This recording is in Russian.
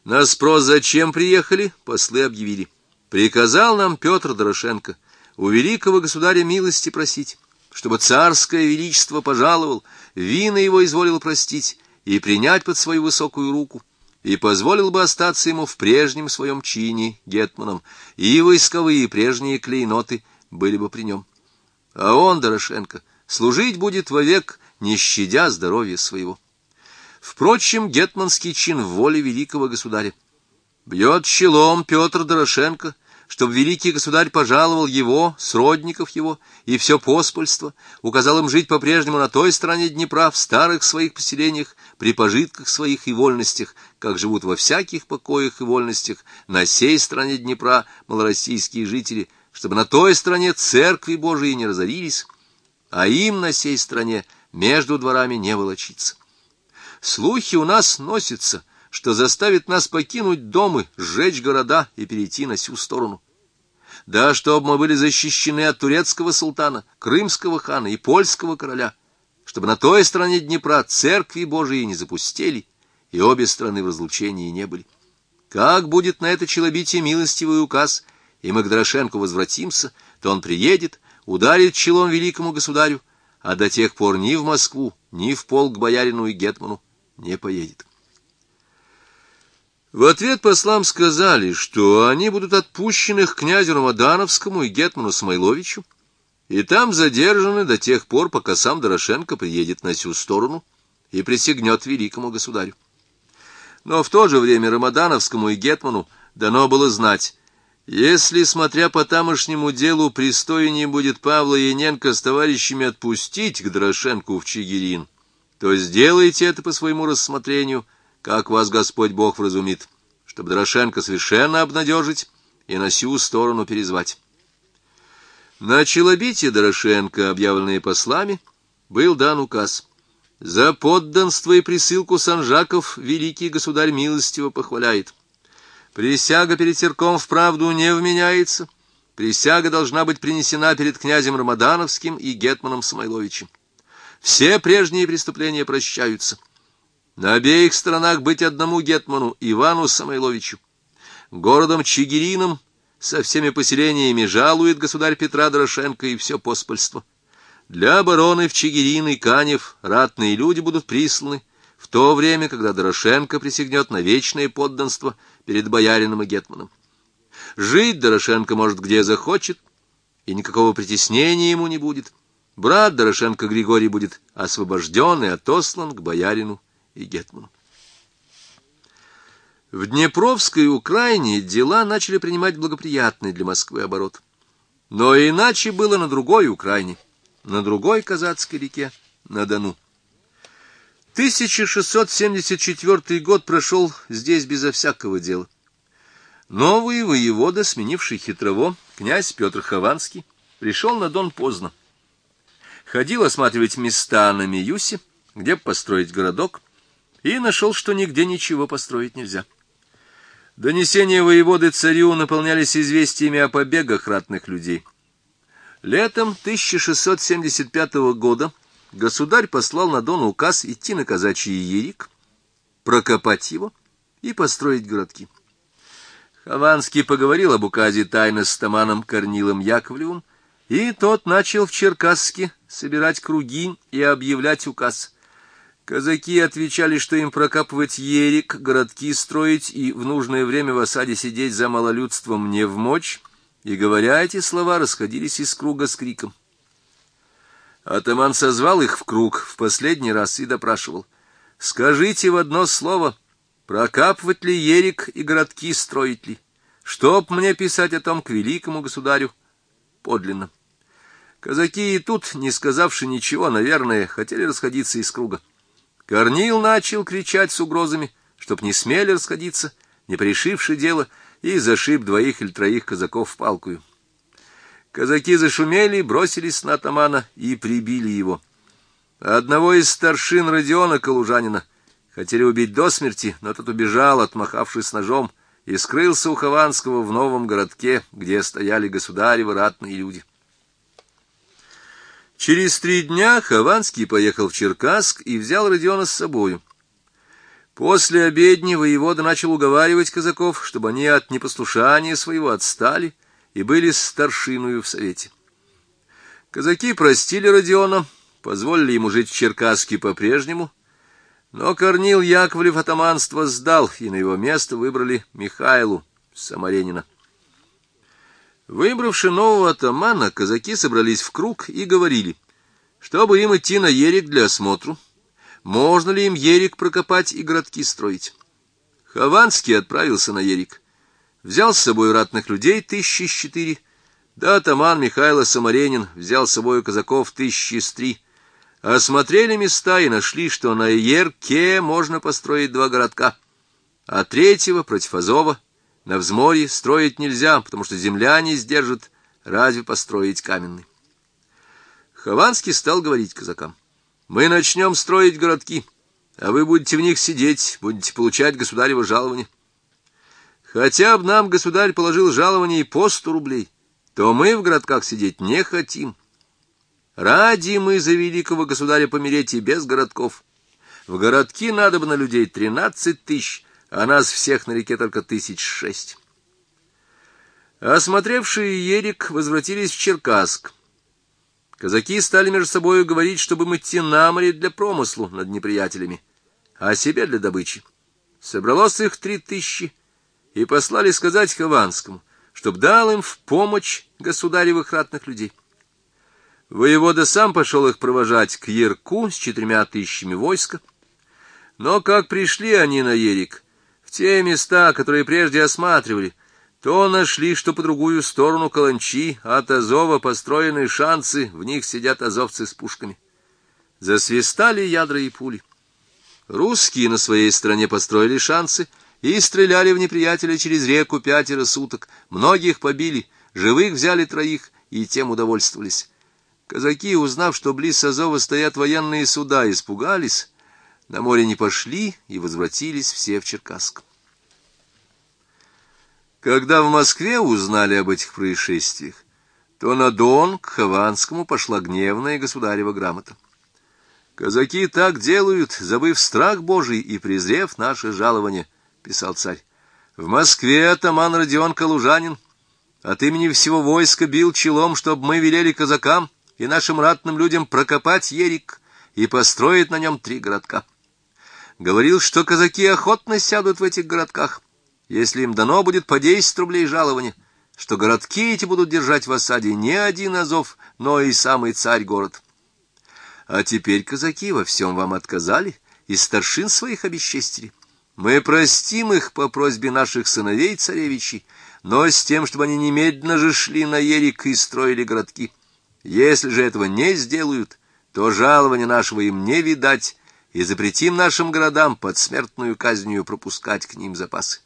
На спрос, зачем приехали, послы объявили: приказал нам Петр Дорошенко у великого государя милости просить, чтобы царское величество пожаловал, вины его изволил простить и принять под свою высокую руку, и позволил бы остаться ему в прежнем своем чине гетманом, и войсковые прежние клейноты были бы при нем. А он, Дорошенко, служить будет вовек, не щадя здоровья своего. Впрочем, гетманский чин в воле великого государя. Бьет челом Петр Дорошенко, чтобы великий государь пожаловал его, сродников его и все поспольство, указал им жить по-прежнему на той стороне Днепра, в старых своих поселениях, при пожитках своих и вольностях, как живут во всяких покоях и вольностях на сей стороне Днепра малороссийские жители, чтобы на той стороне церкви Божии не разорились, а им на сей стороне между дворами не волочиться. Слухи у нас носятся, что заставит нас покинуть дома, сжечь города и перейти на сю сторону. Да, чтобы мы были защищены от турецкого султана, крымского хана и польского короля, чтобы на той стороне Днепра церкви Божии не запустили, и обе стороны в разлучении не были. Как будет на это челобитие милостивый указ, и мы к Дорошенку возвратимся, то он приедет, ударит челом великому государю, а до тех пор ни в Москву, ни в полк к боярину и гетману не поедет. В ответ послам сказали, что они будут отпущены к князю Рамадановскому и гетману Смойловичу, и там задержаны до тех пор, пока сам Дорошенко приедет на сю сторону и присягнет великому государю. Но в то же время Рамадановскому и гетману дано было знать: если, смотря по тамошнему делу, пристойнее будет Павла Яненко с товарищами отпустить к Дорошенку в Чигирин, то сделайте это по своему рассмотрению, как вас Господь Бог вразумит, чтобы Дорошенко совершенно обнадежить и на сию сторону перезвать. На челобитие Дорошенко, объявленные послами, был дан указ: за подданство и присылку санжаков великий государь милостиво похваляет. Присяга перед церквом вправду не вменяется, присяга должна быть принесена перед князем Рамадановским и гетманом Самойловичем. Все прежние преступления прощаются. На обеих сторонах быть одному гетману Ивану Самойловичу. Городом Чигирином со всеми поселениями жалует государь Петра Дорошенко и все поспольство. Для обороны в Чигирин и Канев ратные люди будут присланы в то время, когда Дорошенко присягнет на вечное подданство перед боярином и гетманом. Жить Дорошенко может где захочет, и никакого притеснения ему не будет. Брат Дорошенко Григорий будет освобожден и отослан к боярину и гетману. В Днепровской Украине дела начали принимать благоприятный для Москвы оборот. Но иначе было на другой Украине, на другой казацкой реке, на Дону. 1674 год прошел здесь безо всякого дела. Новый воевода, сменивший Хитрово, князь Петр Хованский, пришел на Дон поздно. Ходил осматривать места на Миюсе, где построить городок, и нашел, что нигде ничего построить нельзя. Донесения воеводы царю наполнялись известиями о побегах ратных людей. Летом 1675 года государь послал на Дон указ идти на казачий Ерик, прокопать его и построить городки. Хованский поговорил об указе тайно с таманом Корнилом Яковлевым, и тот начал в Черкасске собирать круги и объявлять указ. Казаки отвечали, что им прокапывать ерик, городки строить и в нужное время в осаде сидеть за малолюдством не вмочь, и, говоря эти слова, расходились из круга с криком. Атаман созвал их в круг в последний раз и допрашивал: «Скажите в одно слово, прокапывать ли ерик и городки строить ли? Чтоб мне писать о том к великому государю подлинно». Казаки и тут, не сказавши ничего, наверное, хотели расходиться из круга. Корнил начал кричать с угрозами, чтоб не смели расходиться, не порешивши дело, и зашиб 2 или 3 казаков палкою. Казаки зашумели, бросились на атамана и прибили его. Одного из старшин Родиона Калужанина хотели убить до смерти, но тот убежал, отмахавшись ножом, и скрылся у Хованского в новом городке, где стояли государевы ратные люди. Через 3 дня Хованский поехал в Черкасск и взял Родиона с собою. После обедни воевода начал уговаривать казаков, чтобы они от непослушания своего отстали и были с старшиною в совете. Казаки простили Родиона, позволили ему жить в Черкасске по-прежнему, но Корнил Яковлев атаманство сдал, и на его место выбрали Михайлу Самаренина. Выбравши нового атамана, казаки собрались в круг и говорили, чтобы им идти на Ерик для осмотру, можно ли им Ерик прокопать и городки строить. Хованский отправился на Ерик, взял с собой ратных людей 4 да атаман Михайло Самаренин взял с собой казаков 3 осмотрели места и нашли, что на Ерке можно построить 2 городка, а 3 против Азова на взморье строить нельзя, потому что земля не сдержит, разве построить каменный. Хованский стал говорить казакам: мы начнем строить городки, а вы будете в них сидеть, будете получать государево жалование. Хотя б нам государь положил жалование и по 100 рублей, то мы в городках сидеть не хотим. Ради мы за великого государя помереть и без городков. В городки надо бы на людей 13 000, а нас всех на реке только 6 000. Осмотревшие Ерик возвратились в Черкасск. Казаки стали между собой говорить, чтобы им идти на море для промыслу над неприятелями, а себе для добычи. Собралось их 3000, и послали сказать Хованскому, чтоб дал им в помощь государевых ратных людей. Воевода сам пошел их провожать к Ерку с 4 000 войска, но как пришли они на Ерик, в те места, которые прежде осматривали, то нашли, что по другую сторону каланчи от Азова построены шанцы, в них сидят азовцы с пушками. Засвистали ядра и пули. Русские на своей стороне построили шанцы и стреляли в неприятеля через реку 5 суток, многих побили, живых взяли 3, и тем удовольствовались. Казаки, узнав, что близ Азова стоят военные суда, испугались, на море не пошли и возвратились все в Черкасск. Когда в Москве узнали об этих происшествиях, то на Дон к Хованскому пошла гневная государева грамота. «Казаки так делают, забыв страх Божий и презрев наше жалование», — писал царь. «В Москве атаман Родион Калужанин от имени всего войска бил челом, чтобы мы велели казакам и нашим ратным людям прокопать Ерик и построить на нем 3 городка. Говорил, что казаки охотно сядут в этих городках, если им дано будет по 10 рублей жалования, что городки эти будут держать в осаде не один Азов, но и самый царь-город. А теперь казаки во всем вам отказали и старшин своих обесчестили. Мы простим их по просьбе наших сыновей царевичей, но с тем, чтобы они немедленно же шли на Ерик и строили городки. Если же этого не сделают, то жалования нашего им не видать, и запретим нашим городам под смертную казнью пропускать к ним запасы».